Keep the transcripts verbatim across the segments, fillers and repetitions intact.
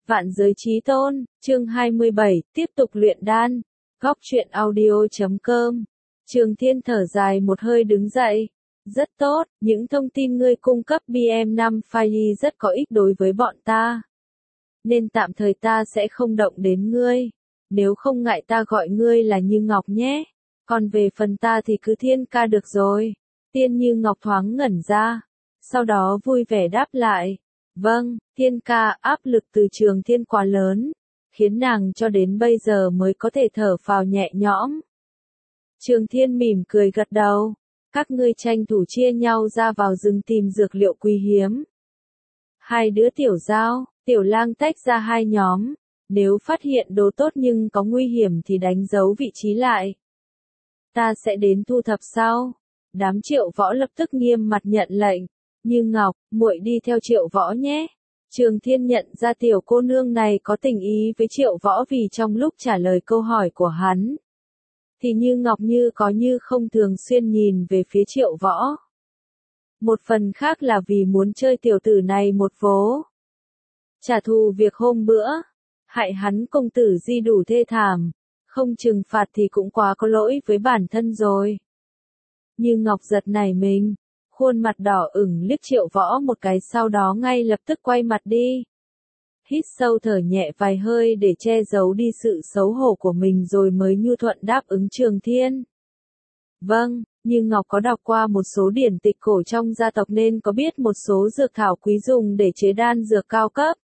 Vạn giới chí tôn, chương hai mươi bảy, tiếp tục luyện đan. Góc truyện audio chấm com. Trường Thiên thở dài một hơi đứng dậy. Rất tốt, những thông tin ngươi cung cấp B M năm file rất có ích đối với bọn ta. Nên tạm thời ta sẽ không động đến ngươi. Nếu không ngại ta gọi ngươi là Như Ngọc nhé. Còn về phần ta thì cứ Thiên ca được rồi. Tiên Như Ngọc thoáng ngẩn ra. Sau đó vui vẻ đáp lại. Vâng, Thiên ca, áp lực từ Trường Thiên quá lớn, khiến nàng cho đến bây giờ mới có thể thở phào nhẹ nhõm. Trường Thiên mỉm cười gật đầu, các ngươi tranh thủ chia nhau ra vào rừng tìm dược liệu quý hiếm. Hai đứa tiểu giao, tiểu lang tách ra hai nhóm, nếu phát hiện đồ tốt nhưng có nguy hiểm thì đánh dấu vị trí lại. Ta sẽ đến thu thập sau. Đám Triệu Võ lập tức nghiêm mặt nhận lệnh. Như Ngọc, muội đi theo Triệu Võ nhé. Trường Thiên nhận ra tiểu cô nương này có tình ý với Triệu Võ vì trong lúc trả lời câu hỏi của hắn, thì Như Ngọc như có như không thường xuyên nhìn về phía Triệu Võ. Một phần khác là vì muốn chơi tiểu tử này một vố. Trả thù việc hôm bữa, hại hắn công tử Di đủ thê thảm, không trừng phạt thì cũng quá có lỗi với bản thân rồi. Như Ngọc giật nảy mình. Khuôn mặt đỏ ửng liếc Triệu Võ một cái sau đó ngay lập tức quay mặt đi. Hít sâu thở nhẹ vài hơi để che giấu đi sự xấu hổ của mình rồi mới nhu thuận đáp ứng Trường Thiên. Vâng, Như Ngọc có đọc qua một số điển tịch cổ trong gia tộc nên có biết một số dược thảo quý dùng để chế đan dược cao cấp.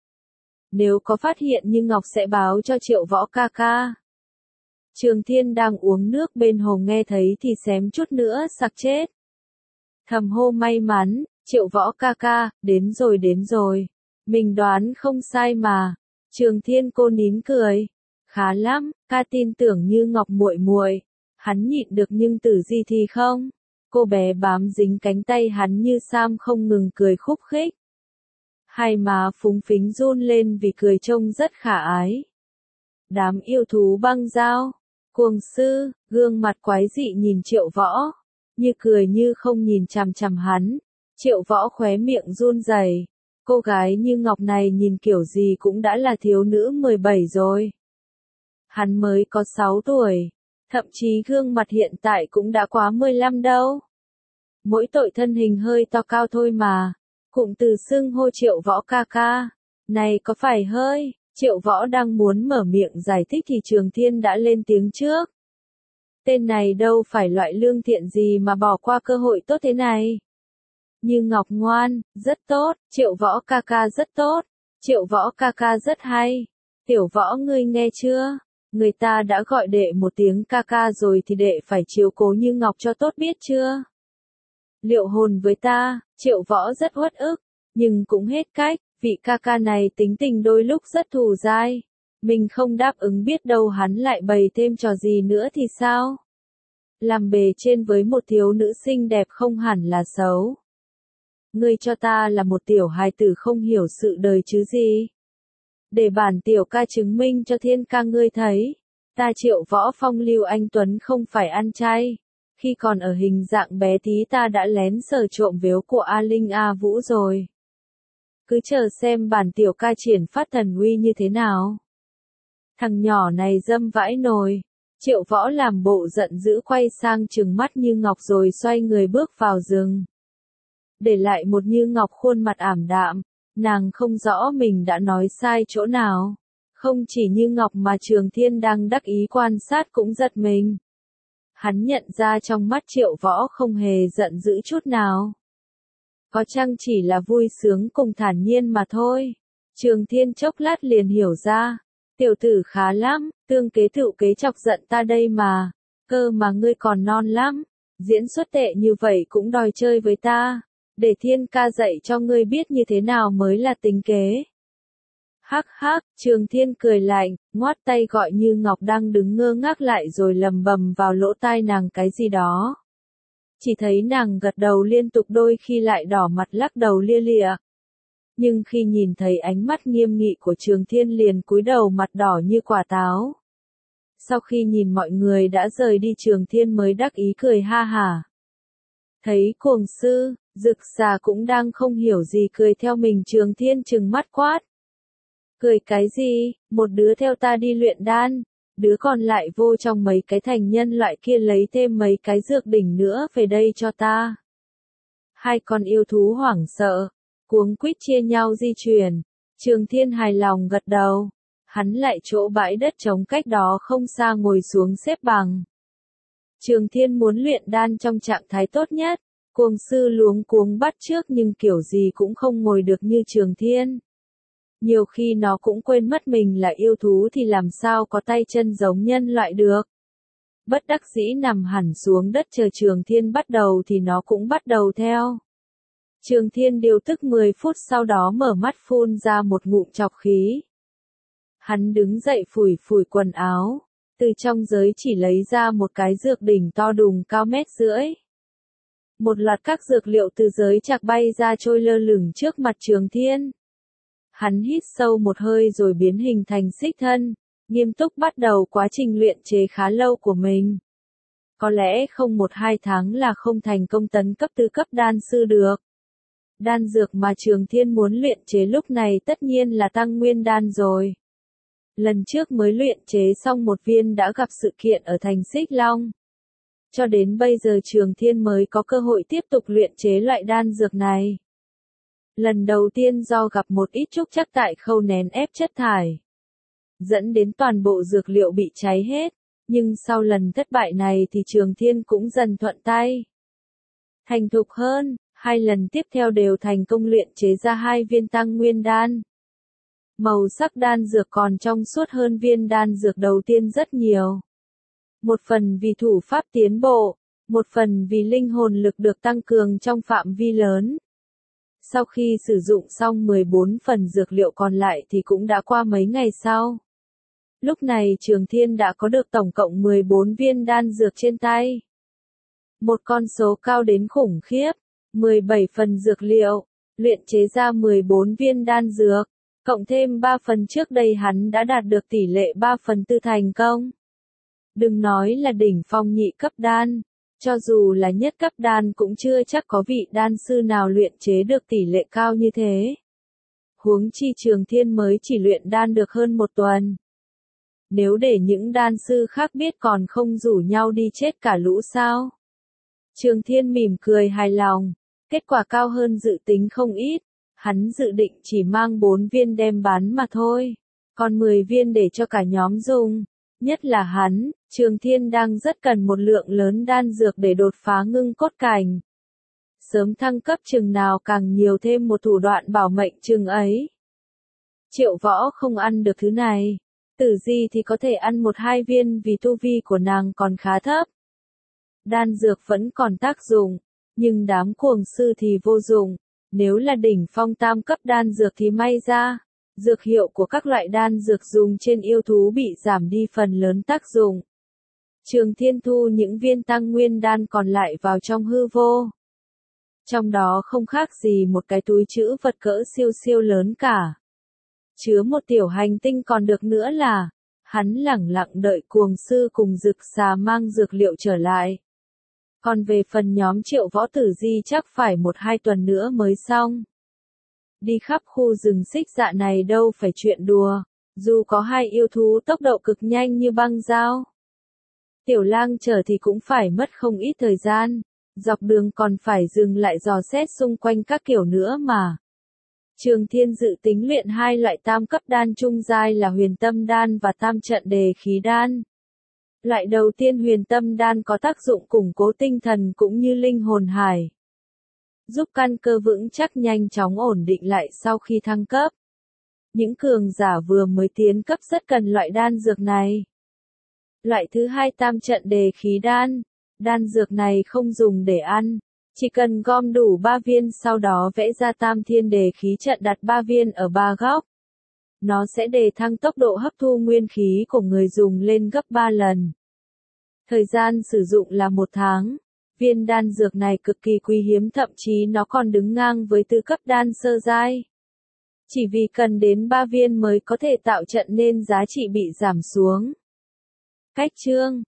Nếu có phát hiện Như Ngọc sẽ báo cho Triệu Võ ca ca. Trường Thiên đang uống nước bên hồ nghe thấy thì xém chút nữa sặc chết. Thầm hô may mắn, Triệu Võ ca ca, đến rồi đến rồi. Mình đoán không sai mà. Trường Thiên cô nín cười. Khá lắm, ca tin tưởng Như Ngọc muội muội. Hắn nhịn được nhưng tử gì thì không. Cô bé bám dính cánh tay hắn như Sam không ngừng cười khúc khích. Hai má phúng phính run lên vì cười trông rất khả ái. Đám yêu thú băng dao, cuồng sư, gương mặt quái dị nhìn Triệu Võ. Như cười như không nhìn chằm chằm hắn. Triệu Võ khóe miệng run rẩy. Cô gái Như Ngọc này nhìn kiểu gì cũng đã là thiếu nữ mười bảy rồi. Hắn mới có sáu tuổi. Thậm chí gương mặt hiện tại cũng đã quá mười lăm đâu. Mỗi tội thân hình hơi to cao thôi mà. Cụm từ xưng hô Triệu Võ ca ca. Này có phải hơi. Triệu Võ đang muốn mở miệng giải thích thì Trường Thiên đã lên tiếng trước. Tên này đâu phải loại lương thiện gì mà bỏ qua cơ hội tốt thế này. Như Ngọc ngoan, rất tốt, Triệu Võ ca ca rất tốt, Triệu Võ ca ca rất hay. Tiểu Võ ngươi nghe chưa? Người ta đã gọi đệ một tiếng ca ca rồi thì đệ phải chiếu cố Như Ngọc cho tốt biết chưa? Liệu hồn với ta, Triệu Võ rất uất ức, nhưng cũng hết cách, vị ca ca này tính tình đôi lúc rất thù dai. Mình không đáp ứng biết đâu hắn lại bày thêm trò gì nữa thì sao? Làm bề trên với một thiếu nữ xinh đẹp không hẳn là xấu. Ngươi cho ta là một tiểu hài tử không hiểu sự đời chứ gì. Để bản tiểu ca chứng minh cho Thiên ca ngươi thấy. Ta Triệu Võ phong lưu anh Tuấn không phải ăn chay. Khi còn ở hình dạng bé tí ta đã lén sờ trộm vếu của A Linh A Vũ rồi. Cứ chờ xem bản tiểu ca triển phát thần uy như thế nào. Thằng nhỏ này dâm vãi nồi. Triệu Võ làm bộ giận dữ quay sang trừng mắt Như Ngọc rồi xoay người bước vào rừng. Để lại một Như Ngọc khuôn mặt ảm đạm, nàng không rõ mình đã nói sai chỗ nào. Không chỉ Như Ngọc mà Trường Thiên đang đắc ý quan sát cũng giật mình. Hắn nhận ra trong mắt Triệu Võ không hề giận dữ chút nào. Có chăng chỉ là vui sướng cùng thản nhiên mà thôi. Trường Thiên chốc lát liền hiểu ra. Tiểu tử khá lắm, tương kế tựu kế chọc giận ta đây mà. Cơ mà ngươi còn non lắm. Diễn xuất tệ như vậy cũng đòi chơi với ta. Để Thiên ca dạy cho ngươi biết như thế nào mới là tính kế. Hắc hắc, Trường Thiên cười lạnh, ngoắt tay gọi Như Ngọc đang đứng ngơ ngác lại rồi lầm bầm vào lỗ tai nàng cái gì đó. Chỉ thấy nàng gật đầu liên tục đôi khi lại đỏ mặt lắc đầu lia lịa. Nhưng khi nhìn thấy ánh mắt nghiêm nghị của Trường Thiên liền cúi đầu mặt đỏ như quả táo. Sau khi nhìn mọi người đã rời đi Trường Thiên mới đắc ý cười ha hả. Thấy cuồng sư, Dực Xà cũng đang không hiểu gì cười theo mình Trường Thiên trừng mắt quát. Cười cái gì, một đứa theo ta đi luyện đan, đứa còn lại vô trong mấy cái thành nhân loại kia lấy thêm mấy cái dược đỉnh nữa về đây cho ta. Hai con yêu thú hoảng sợ, cuống quýt chia nhau di chuyển. Trường Thiên hài lòng gật đầu. Hắn lại chỗ bãi đất trống cách đó không xa ngồi xuống xếp bằng. Trường Thiên muốn luyện đan trong trạng thái tốt nhất. Cuồng sư luống cuống bắt trước nhưng kiểu gì cũng không ngồi được như Trường Thiên. Nhiều khi nó cũng quên mất mình là yêu thú thì làm sao có tay chân giống nhân loại được. Bất đắc dĩ nằm hẳn xuống đất chờ Trường Thiên bắt đầu thì nó cũng bắt đầu theo. Trường Thiên điều tức mười phút sau đó mở mắt phun ra một ngụm trọc khí. Hắn đứng dậy phủi phủi quần áo, từ trong giới chỉ lấy ra một cái dược đỉnh to đùng cao mét rưỡi. Một loạt các dược liệu từ giới chạc bay ra trôi lơ lửng trước mặt Trường Thiên. Hắn hít sâu một hơi rồi biến hình thành xích thân, nghiêm túc bắt đầu quá trình luyện chế khá lâu của mình. Có lẽ không một hai tháng là không thành công tấn cấp tứ cấp đan sư được. Đan dược mà Trường Thiên muốn luyện chế lúc này tất nhiên là tăng nguyên đan rồi. Lần trước mới luyện chế xong một viên đã gặp sự kiện ở thành Xích Long. Cho đến bây giờ Trường Thiên mới có cơ hội tiếp tục luyện chế loại đan dược này. Lần đầu tiên do gặp một ít trúc trắc tại khâu nén ép chất thải, dẫn đến toàn bộ dược liệu bị cháy hết, nhưng sau lần thất bại này thì Trường Thiên cũng dần thuận tay. Thành thục hơn, hai lần tiếp theo đều thành công luyện chế ra hai viên tăng nguyên đan. Màu sắc đan dược còn trong suốt hơn viên đan dược đầu tiên rất nhiều. Một phần vì thủ pháp tiến bộ, một phần vì linh hồn lực được tăng cường trong phạm vi lớn. Sau khi sử dụng xong mười bốn phần dược liệu còn lại thì cũng đã qua mấy ngày sau. Lúc này Trường Thiên đã có được tổng cộng mười bốn viên đan dược trên tay. Một con số cao đến khủng khiếp, mười bảy phần dược liệu, luyện chế ra mười bốn viên đan dược, cộng thêm ba phần trước đây hắn đã đạt được tỷ lệ ba phần tư thành công. Đừng nói là đỉnh phong nhị cấp đan, cho dù là nhất cấp đan cũng chưa chắc có vị đan sư nào luyện chế được tỷ lệ cao như thế. Huống chi Trường Thiên mới chỉ luyện đan được hơn một tuần. Nếu để những đan sư khác biết còn không rủ nhau đi chết cả lũ sao? Trường Thiên mỉm cười hài lòng, kết quả cao hơn dự tính không ít, hắn dự định chỉ mang bốn viên đem bán mà thôi, còn mười viên để cho cả nhóm dùng, nhất là hắn, Trường Thiên đang rất cần một lượng lớn đan dược để đột phá ngưng cốt cảnh. Sớm thăng cấp chừng nào càng nhiều thêm một thủ đoạn bảo mệnh chừng ấy. Triệu Võ không ăn được thứ này, Tử Di thì có thể ăn một hai viên vì tu vi của nàng còn khá thấp. Đan dược vẫn còn tác dụng, nhưng đám cuồng sư thì vô dụng, nếu là đỉnh phong tam cấp đan dược thì may ra, dược hiệu của các loại đan dược dùng trên yêu thú bị giảm đi phần lớn tác dụng. Trường Thiên thu những viên tăng nguyên đan còn lại vào trong hư vô. Trong đó không khác gì một cái túi trữ vật cỡ siêu siêu lớn cả. Chứa một tiểu hành tinh còn được nữa là, hắn lẳng lặng đợi cuồng sư cùng Dực Xà mang dược liệu trở lại. Còn về phần nhóm Triệu Võ Tử Di chắc phải một hai tuần nữa mới xong. Đi khắp khu rừng xích dạ này đâu phải chuyện đùa, dù có hai yêu thú tốc độ cực nhanh như băng dao. Tiểu Lang chờ thì cũng phải mất không ít thời gian, dọc đường còn phải dừng lại dò xét xung quanh các kiểu nữa mà. Trường Thiên dự tính luyện hai loại tam cấp đan trung giai là huyền tâm đan và tam trận đề khí đan. Loại đầu tiên huyền tâm đan có tác dụng củng cố tinh thần cũng như linh hồn hải, giúp căn cơ vững chắc nhanh chóng ổn định lại sau khi thăng cấp. Những cường giả vừa mới tiến cấp rất cần loại đan dược này. Loại thứ hai tam trận đề khí đan, đan dược này không dùng để ăn, chỉ cần gom đủ ba viên sau đó vẽ ra tam thiên đề khí trận đặt ba viên ở ba góc. Nó sẽ đề thăng tốc độ hấp thu nguyên khí của người dùng lên gấp ba lần. Thời gian sử dụng là một tháng. Viên đan dược này cực kỳ quý hiếm, thậm chí nó còn đứng ngang với tứ cấp đan sơ giai. Chỉ vì cần đến ba viên mới có thể tạo trận nên giá trị bị giảm xuống. Cách chương